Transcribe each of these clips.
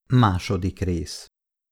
Második rész.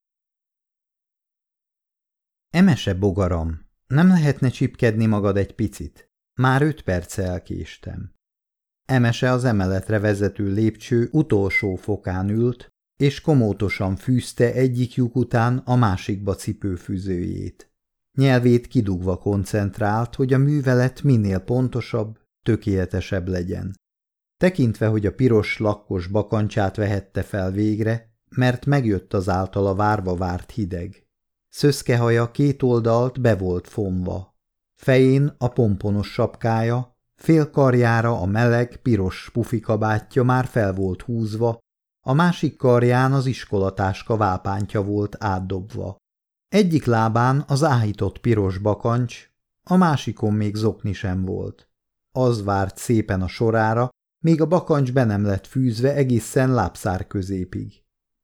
Emese bogaram, nem lehetne csipkedni magad egy picit? Már 5 perce elkéstem. Emese az emeletre vezető lépcső utolsó fokán ült, és komótosan fűzte egyik lyuk után a másikba cipőfűzőjét. Nyelvét kidugva koncentrált, hogy a művelet minél pontosabb, tökéletesebb legyen. Tekintve, hogy a piros lakkos bakancsát vehette fel végre, mert megjött az általa várva várt hideg. Szöszke haja két oldalt be volt fonva. Fején a pomponos sapkája, fél karjára a meleg, piros pufikabátja már fel volt húzva, a másik karján az iskolatáska válpántja volt átdobva. Egyik lábán az áhított piros bakancs, a másikon még zokni sem volt. Az várt szépen a sorára, még a bakancs be nem lett fűzve egészen lábszár középig.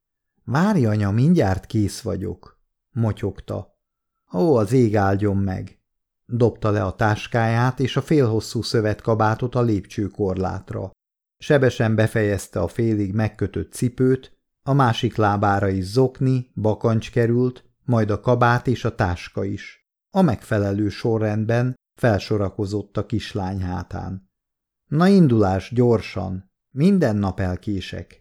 Várj, anya, mindjárt kész vagyok, motyogta. Ó, az ég áldjon meg! Dobta le a táskáját és a félhosszú szövetkabátot a lépcsőkorlátra. Sebesen befejezte a félig megkötött cipőt, a másik lábára is zokni, bakancs került, majd a kabát és a táska is. A megfelelő sorrendben felsorakozott a kislány hátán. Na indulás, gyorsan! Minden nap elkések.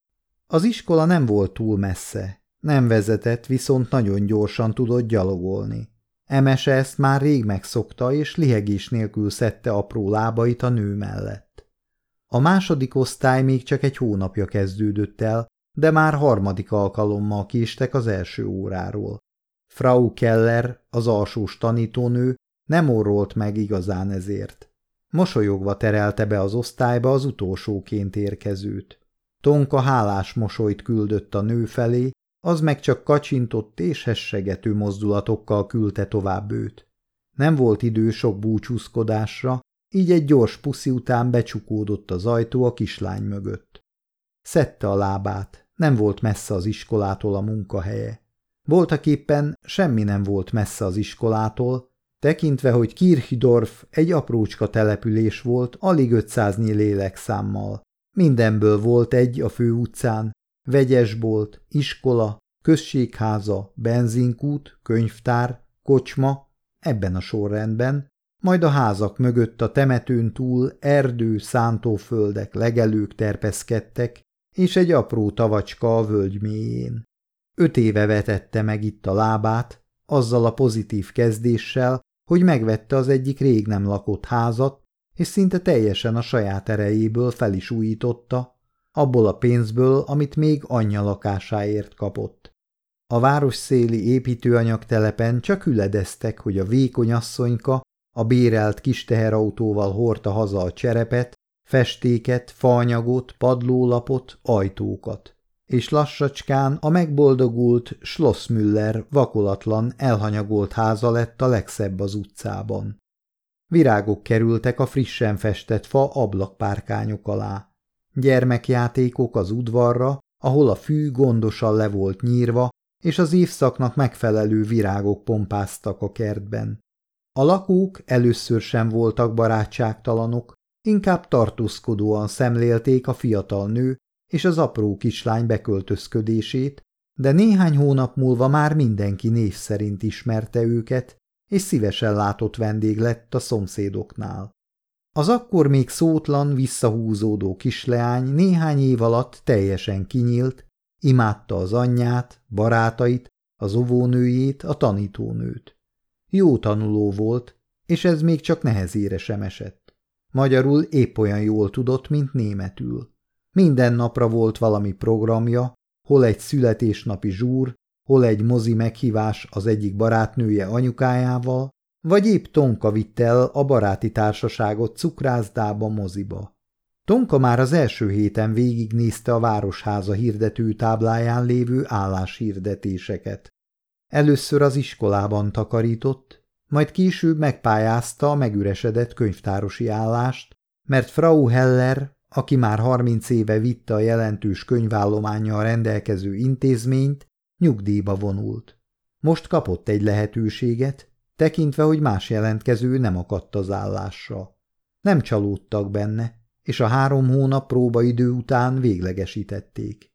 Az iskola nem volt túl messze, nem vezetett, viszont nagyon gyorsan tudott gyalogolni. Emese ezt már rég megszokta, és lihegés nélkül szedte apró lábait a nő mellett. A második osztály még csak egy hónapja kezdődött el, de már harmadik alkalommal késtek az első óráról. Frau Keller, az alsós tanítónő, nem orrolt meg igazán ezért. Mosolyogva terelte be az osztályba az utolsóként érkezőt. Tonka hálás mosolyt küldött a nő felé, az meg csak kacsintott és hessegető mozdulatokkal küldte tovább őt. Nem volt idő sok búcsúzkodásra, így egy gyors puszi után becsukódott az ajtó a kislány mögött. Szedte a lábát, nem volt messze az iskolától a munkahelye. Voltaképpen semmi nem volt messze az iskolától, tekintve, hogy Kirchdorf egy aprócska település volt alig 500 lélekszámmal. Mindenből volt egy a főutcán, vegyesbolt, iskola, községháza, benzinkút, könyvtár, kocsma, ebben a sorrendben, majd a házak mögött a temetőn túl erdő, szántóföldek, legelők terpeszkedtek, és egy apró tavacska a völgy mélyén. 5 éve vetette meg itt a lábát, azzal a pozitív kezdéssel, hogy megvette az egyik rég nem lakott házat, és szinte teljesen a saját erejéből fel is újította, abból a pénzből, amit még anyja lakásáért kapott. A városszéli építőanyagtelepen csak üledeztek, hogy a vékony asszonyka a bérelt kis teherautóval hordta haza a cserepet, festéket, faanyagot, padlólapot, ajtókat. És lassacskán a megboldogult Schlossmüller vakolatlan, elhanyagolt háza lett a legszebb az utcában. Virágok kerültek a frissen festett fa ablakpárkányok alá. Gyermekjátékok az udvarra, ahol a fű gondosan le volt nyírva, és az évszaknak megfelelő virágok pompáztak a kertben. A lakók először sem voltak barátságtalanok, inkább tartózkodóan szemlélték a fiatal nő és az apró kislány beköltözködését, de néhány hónap múlva már mindenki név szerint ismerte őket, és szívesen látott vendég lett a szomszédoknál. Az akkor még szótlan, visszahúzódó kisleány néhány év alatt teljesen kinyílt, imádta az anyját, barátait, az óvónőjét, a tanítónőt. Jó tanuló volt, és ez még csak nehezére sem esett. Magyarul épp olyan jól tudott, mint németül. Minden napra volt valami programja, hol egy születésnapi zsúr, hol egy mozi meghívás az egyik barátnője anyukájával, vagy épp Tonka vitt el a baráti társaságot cukrászdába, moziba. Tonka már az első héten végignézte a városháza hirdető tábláján lévő álláshirdetéseket. Először az iskolában takarított, majd később megpályázta a megüresedett könyvtárosi állást, mert Frau Heller, aki már 30 éve vitte a jelentős könyvállománnyal rendelkező intézményt, nyugdíjba vonult. Most kapott egy lehetőséget, tekintve, hogy más jelentkező nem akadt az állásra. Nem csalódtak benne, és a 3 hónap próbaidő után véglegesítették.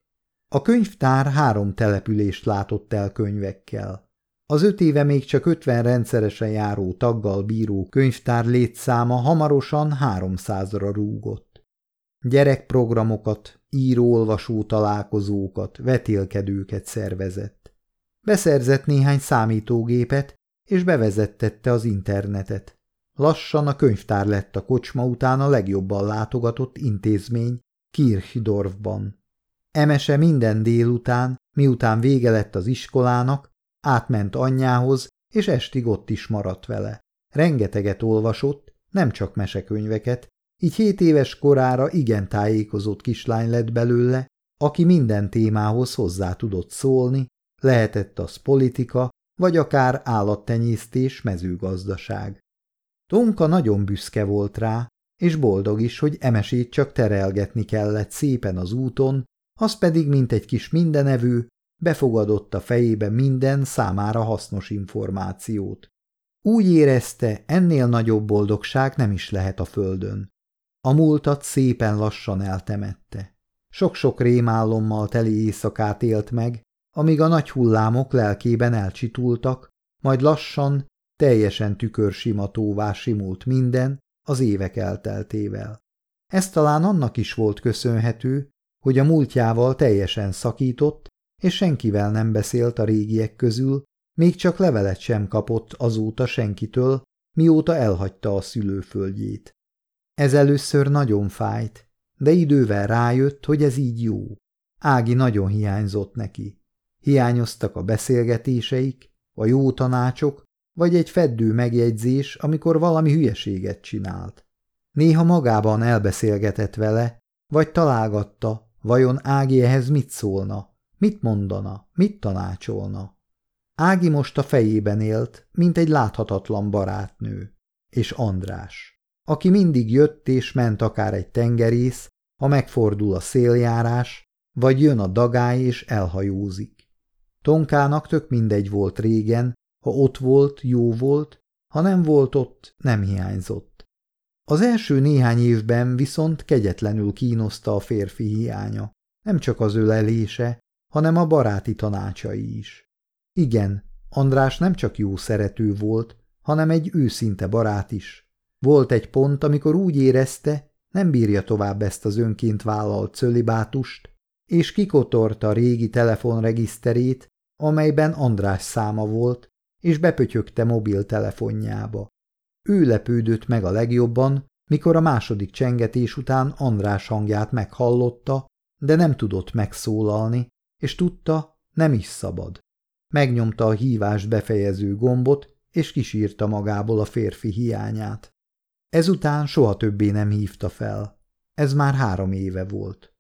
A könyvtár 3 települést látott el könyvekkel. Az 5 éve még csak 50 rendszeresen járó taggal bíró könyvtár létszáma hamarosan 300-ra rúgott. Gyerekprogramokat, író-olvasó találkozókat, vetélkedőket szervezett. Beszerzett néhány számítógépet, és bevezettette az internetet. Lassan a könyvtár lett a kocsma után a legjobban látogatott intézmény Kirchdorfban. Emese minden délután, miután vége lett az iskolának, átment anyjához, és estig ott is maradt vele. Rengeteget olvasott, nem csak mesekönyveket, így 7 éves korára igen tájékozott kislány lett belőle, aki minden témához hozzá tudott szólni, lehetett az politika, vagy akár állattenyésztés, mezőgazdaság. Tonka nagyon büszke volt rá, és boldog is, hogy Emesét csak terelgetni kellett szépen az úton, az pedig, mint egy kis mindenevő, befogadott a fejébe minden számára hasznos információt. Úgy érezte, ennél nagyobb boldogság nem is lehet a földön. A múltat szépen lassan eltemette. Sok-sok rémálommal teli éjszakát élt meg, amíg a nagy hullámok lelkében elcsitultak, majd lassan, teljesen tükörsimatóvá simult minden az évek elteltével. Ez talán annak is volt köszönhető, hogy a múltjával teljesen szakított, és senkivel nem beszélt a régiek közül, még csak levelet sem kapott azóta senkitől, mióta elhagyta a szülőföldjét. Ez először nagyon fájt, de idővel rájött, hogy ez így jó. Ági nagyon hiányzott neki. Hiányoztak a beszélgetéseik, a jó tanácsok, vagy egy feddő megjegyzés, amikor valami hülyeséget csinált. Néha magában elbeszélgetett vele, vagy találgatta, vajon Ági ehhez mit szólna, mit mondana, mit tanácsolna. Ági most a fejében élt, mint egy láthatatlan barátnő, és András, aki mindig jött és ment akár egy tengerész, ha megfordul a széljárás, vagy jön a dagály és elhajózik. Tonkának tök mindegy volt régen, ha ott volt, jó volt, ha nem volt ott, nem hiányzott. Az első néhány évben viszont kegyetlenül kínoszta a férfi hiánya, nem csak az ölelése, hanem a baráti tanácsai is. Igen, András nem csak jó szerető volt, hanem egy őszinte barát is. Volt egy pont, amikor úgy érezte, nem bírja tovább ezt az önként vállalt cölibátust, és kikotorta a régi telefonregiszterét, amelyben András száma volt, és bepötyögte mobiltelefonjába. Ő lepődött meg a legjobban, mikor a második csengetés után András hangját meghallotta, de nem tudott megszólalni, és tudta, nem is szabad. Megnyomta a hívást befejező gombot, és kisírta magából a férfi hiányát. Ezután soha többé nem hívta fel. Ez már 3 éve volt.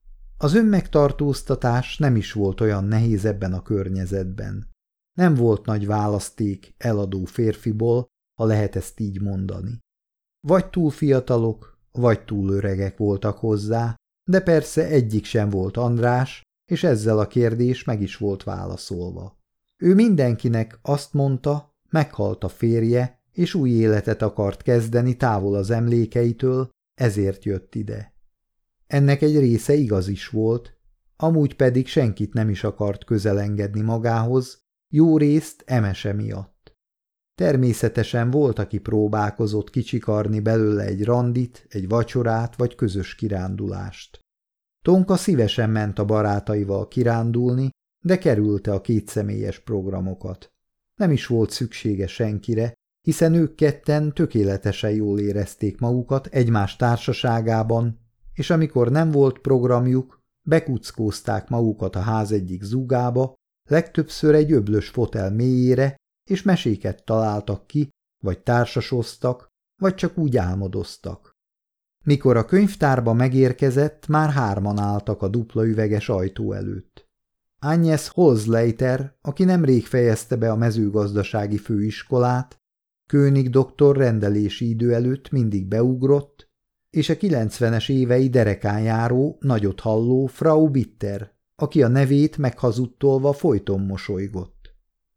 Az önmegtartóztatás nem is volt olyan nehéz ebben a környezetben. Nem volt nagy választék eladó férfiból, ha lehet ezt így mondani. Vagy túl fiatalok, vagy túl öregek voltak hozzá, de persze egyik sem volt András, és ezzel a kérdés meg is volt válaszolva. Ő mindenkinek azt mondta, meghalt a férje, és új életet akart kezdeni távol az emlékeitől, ezért jött ide. Ennek egy része igaz is volt, amúgy pedig senkit nem is akart közelengedni magához, jó részt Emese miatt. Természetesen volt, aki próbálkozott kicsikarni belőle egy randit, egy vacsorát vagy közös kirándulást. Tonka szívesen ment a barátaival kirándulni, de kerülte a kétszemélyes programokat. Nem is volt szüksége senkire, hiszen ők ketten tökéletesen jól érezték magukat egymás társaságában, és amikor nem volt programjuk, bekuckózták magukat a ház egyik zúgába, legtöbbször egy öblös fotel mélyére, és meséket találtak ki, vagy társasoztak, vagy csak úgy álmodoztak. Mikor a könyvtárba megérkezett, már 3-an álltak a dupla üveges ajtó előtt. Agnes Holzleiter, aki nemrég fejezte be a mezőgazdasági főiskolát, König doktor rendelési idő előtt mindig beugrott, és a 90-es évei derekán járó, nagyot halló Frau Bitter, aki a nevét meghazudtolva folyton mosolygott.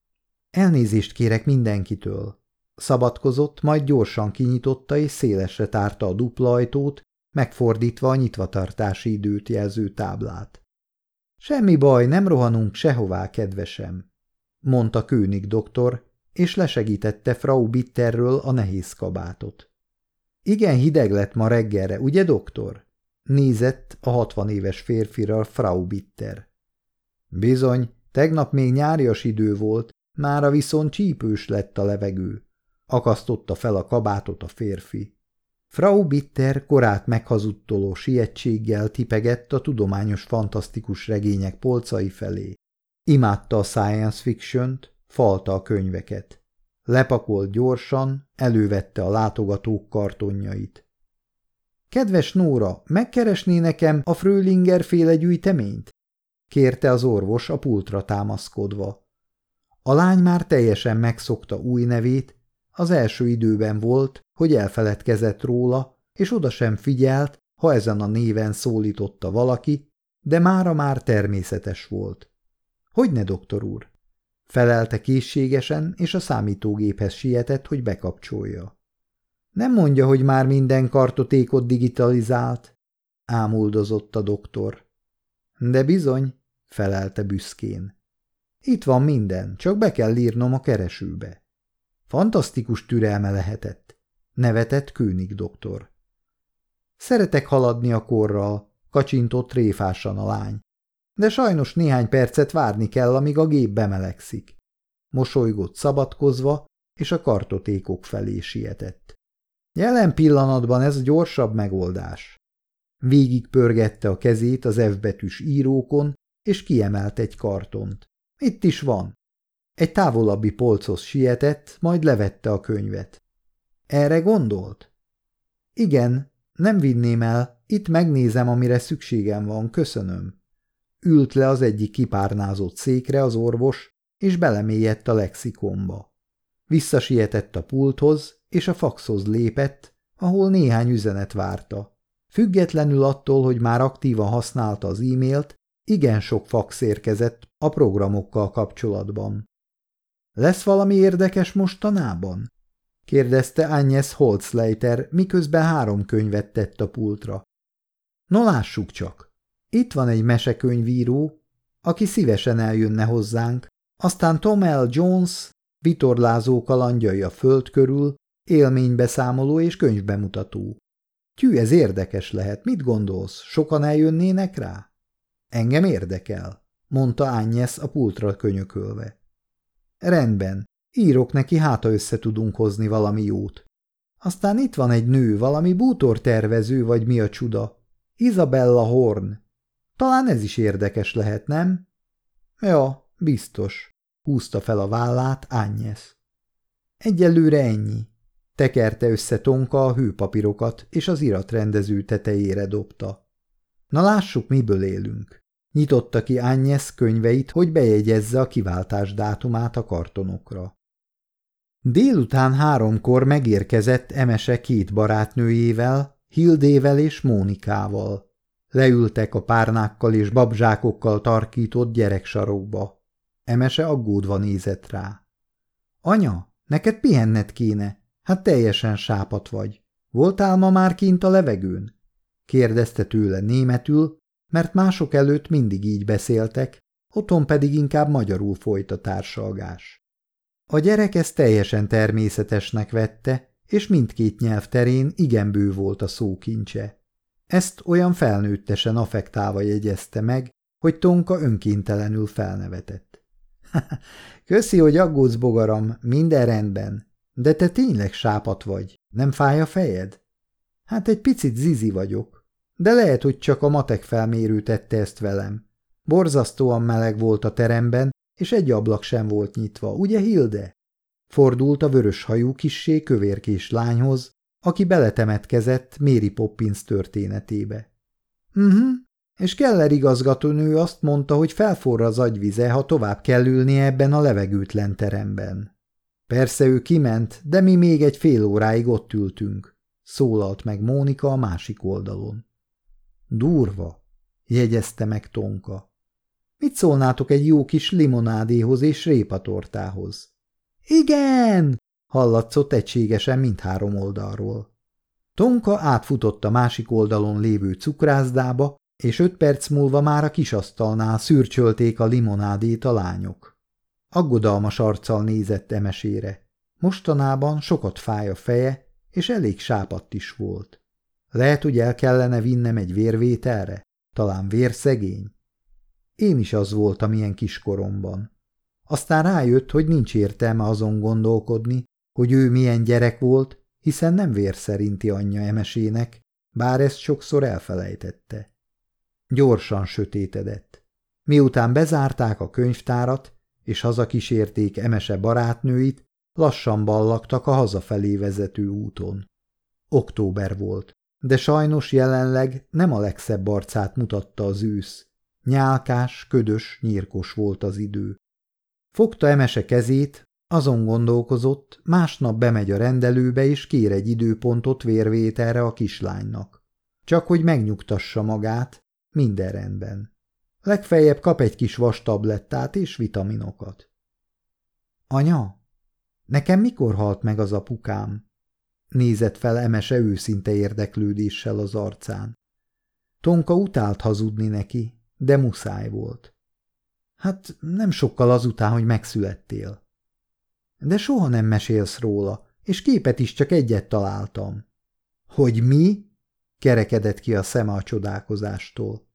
Elnézést kérek mindenkitől, szabadkozott, majd gyorsan kinyitotta és szélesre tárta a dupla ajtót, megfordítva a nyitvatartási időt jelző táblát. Semmi baj, nem rohanunk sehová, kedvesem, mondta König doktor, és lesegítette Frau Bitterről a nehéz kabátot. Igen hideg lett ma reggelre, ugye, doktor? Nézett a 60 éves férfira Frau Bitter. Bizony, tegnap még nyárias idő volt, mára viszont csípős lett a levegő. Akasztotta fel a kabátot a férfi. Frau Bitter korát meghazudtoló sietséggel tipegett a tudományos fantasztikus regények polcai felé. Imádta a science fiction-t, falta a könyveket. Lepakolt gyorsan, elővette a látogatók kartonjait. Kedves Nóra, megkeresné nekem a Fröhlinger féle gyűjteményt? Kérte az orvos a pultra támaszkodva. A lány már teljesen megszokta új nevét, az első időben volt, hogy elfeledkezett róla, és oda sem figyelt, ha ezen a néven szólította valaki, de mára már természetes volt. Hogyne, doktor úr? Felelte készségesen, és a számítógéphez sietett, hogy bekapcsolja. Nem mondja, hogy már minden kartotékot digitalizált, ámuldozott a doktor. De bizony, felelte büszkén. Itt van minden, csak be kell írnom a keresőbe. Fantasztikus türelme lehetett, nevetett König doktor. Szeretek haladni a korral, kacsintott tréfásan a lány. De sajnos néhány percet várni kell, amíg a gép bemelegszik. Mosolygott szabadkozva, és a kartotékok felé sietett. Jelen pillanatban ez a gyorsabb megoldás. Végig pörgette a kezét az F betűs írókon, és kiemelt egy kartont. Itt is van. Egy távolabbi polchoz sietett, majd levette a könyvet. Erre gondolt? Igen, nem vinném el, itt megnézem, amire szükségem van, köszönöm. Ült le az egyik kipárnázott székre az orvos, és belemélyedt a lexikonba. Visszasietett a pulthoz, és a faxhoz lépett, ahol néhány üzenet várta. Függetlenül attól, hogy már aktívan használta az e-mailt, igen sok fax érkezett a programokkal kapcsolatban. Lesz valami érdekes mostanában? Kérdezte Agnes Holzleiter, miközben 3 könyvet tett a pultra. No lássuk csak. Itt van egy mesekönyvíró, aki szívesen eljönne hozzánk, aztán Tom L. Jones, vitorlázó kalandjai a föld körül, élménybeszámoló és könyvbemutató. Tyű, ez érdekes lehet, mit gondolsz, sokan eljönnének rá? Engem érdekel, mondta Agnes a pultra könyökölve. Rendben, írok neki, hát ha össze tudunk hozni valami jót. Aztán itt van egy nő, valami bútortervező vagy mi a csuda. Isabella Horn. Talán ez is érdekes lehet, nem? Ja, biztos, húzta fel a vállát Agnes. Egyelőre ennyi. Tekerte össze Tonka a hőpapírokat, és az iratrendező tetejére dobta. Na lássuk, miből élünk. Nyitotta ki Agnes könyveit, hogy bejegyezze a kiváltás dátumát a kartonokra. Délután 3-kor megérkezett Emese 2 barátnőjével, Hildével és Mónikával. Leültek a párnákkal és babzsákokkal tarkított gyereksarokba. Emese aggódva nézett rá. Anya, neked pihenned kéne, hát teljesen sápadt vagy. Voltál ma már kint a levegőn? Kérdezte tőle németül, mert mások előtt mindig így beszéltek, otthon pedig inkább magyarul folyt a társalgás. A gyerek ezt teljesen természetesnek vette, és mindkét nyelv terén igen bő volt a szókincse. Ezt olyan felnőttesen affektálva jegyezte meg, hogy Tonka önkéntelenül felnevetett. Köszi, hogy aggódsz, bogaram, minden rendben, de te tényleg sápadt vagy, nem fáj a fejed? Hát egy picit zizi vagyok, de lehet, hogy csak a matek felmérő tette ezt velem. Borzasztóan meleg volt a teremben, és egy ablak sem volt nyitva, ugye, Hilde? Fordult a vöröshajú kissé kövérkés lányhoz, aki beletemetkezett Mary Poppins történetébe. És Keller igazgatónő azt mondta, hogy felforra az agyvize, ha tovább kell ülnie ebben a levegőtlen teremben. Persze ő kiment, de mi még egy fél óráig ott ültünk, szólalt meg Mónika a másik oldalon. Durva, jegyezte meg Tonka. Mit szólnátok egy jó kis limonádéhoz és répatortához? Igen! Hallatszott egységesen mindhárom oldalról. Tonka átfutott a másik oldalon lévő cukrászdába, és 5 perc múlva már a kisasztalnál szürcsölték a limonádét a lányok. Aggodalmas arccal nézett Emesére. Mostanában sokat fáj a feje, és elég sápadt is volt. Lehet, hogy el kellene vinnem egy vérvételre? Talán vérszegény? Én is az voltam ilyen kiskoromban. Aztán rájött, hogy nincs értelme azon gondolkodni, hogy ő milyen gyerek volt, hiszen nem vér szerinti anyja Emesének, bár ezt sokszor elfelejtette. Gyorsan sötétedett. Miután bezárták a könyvtárat, és hazakísérték Emese barátnőit, lassan ballagtak a hazafelé vezető úton. Október volt, de sajnos jelenleg nem a legszebb arcát mutatta az ősz. Nyálkás, ködös, nyírkos volt az idő. Fogta Emese kezét, azon gondolkozott, másnap bemegy a rendelőbe és kér egy időpontot vérvételre a kislánynak. Csak hogy megnyugtassa magát, minden rendben. Legfeljebb kap egy kis vastablettát és vitaminokat. Anya, nekem mikor halt meg az apukám? Nézett fel Emese őszinte érdeklődéssel az arcán. Tonka utált hazudni neki, de muszáj volt. Hát nem sokkal azután, hogy megszülettél. De soha nem mesélsz róla, és képet is csak egyet találtam. Hogy mi? Kerekedett ki a szeme a csodálkozástól.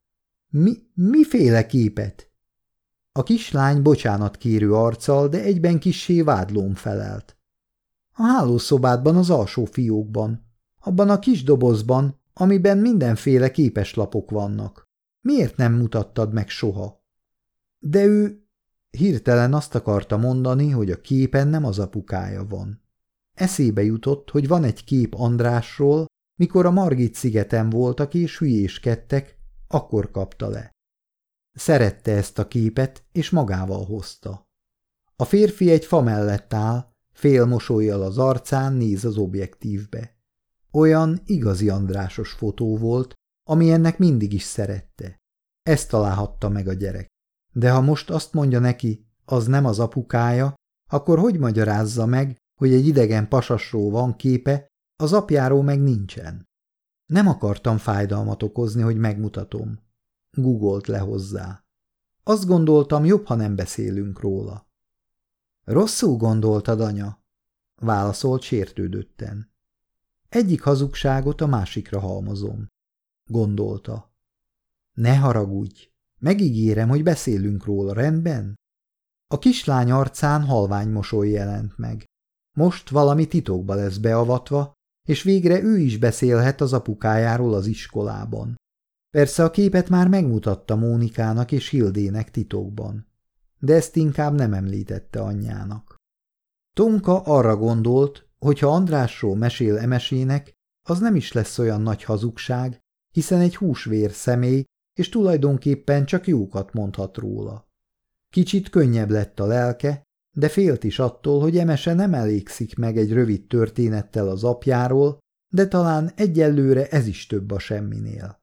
Miféle képet? A kislány bocsánatkérő arccal, de egyben kissé vádlón felelt. A hálószobádban az alsó fiókban, abban a kis dobozban, amiben mindenféle képeslapok vannak. Miért nem mutattad meg soha? De ő... Hirtelen azt akarta mondani, hogy a képen nem az apukája van. Eszébe jutott, hogy van egy kép Andrásról, mikor a Margit szigeten voltak és hülyéskedtek, akkor kapta le. Szerette ezt a képet, és magával hozta. A férfi egy fa mellett áll, fél mosollyal az arcán néz az objektívbe. Olyan igazi Andrásos fotó volt, ami ennek mindig is szerette. Ezt találhatta meg a gyerek. De ha most azt mondja neki, az nem az apukája, akkor hogy magyarázza meg, hogy egy idegen pasasról van képe, az apjáról meg nincsen? Nem akartam fájdalmat okozni, hogy megmutatom. Gugolt le hozzá. Azt gondoltam, jobb, ha nem beszélünk róla. Rosszul gondoltad, anya? Válaszolt sértődötten. Egyik hazugságot a másikra halmozom. Gondolta. Ne haragudj! Megígérem, hogy beszélünk róla, rendben? A kislány arcán halvány mosoly jelent meg. Most valami titokba lesz beavatva, és végre ő is beszélhet az apukájáról az iskolában. Persze a képet már megmutatta Mónikának és Hildének titokban, de ezt inkább nem említette anyjának. Tonka arra gondolt, hogy ha Andrásról mesél Emesének, az nem is lesz olyan nagy hazugság, hiszen egy húsvér személy, és tulajdonképpen csak jókat mondhat róla. Kicsit könnyebb lett a lelke, de félt is attól, hogy Emese nem elégszik meg egy rövid történettel az apjáról, de talán egyelőre ez is több a semminél.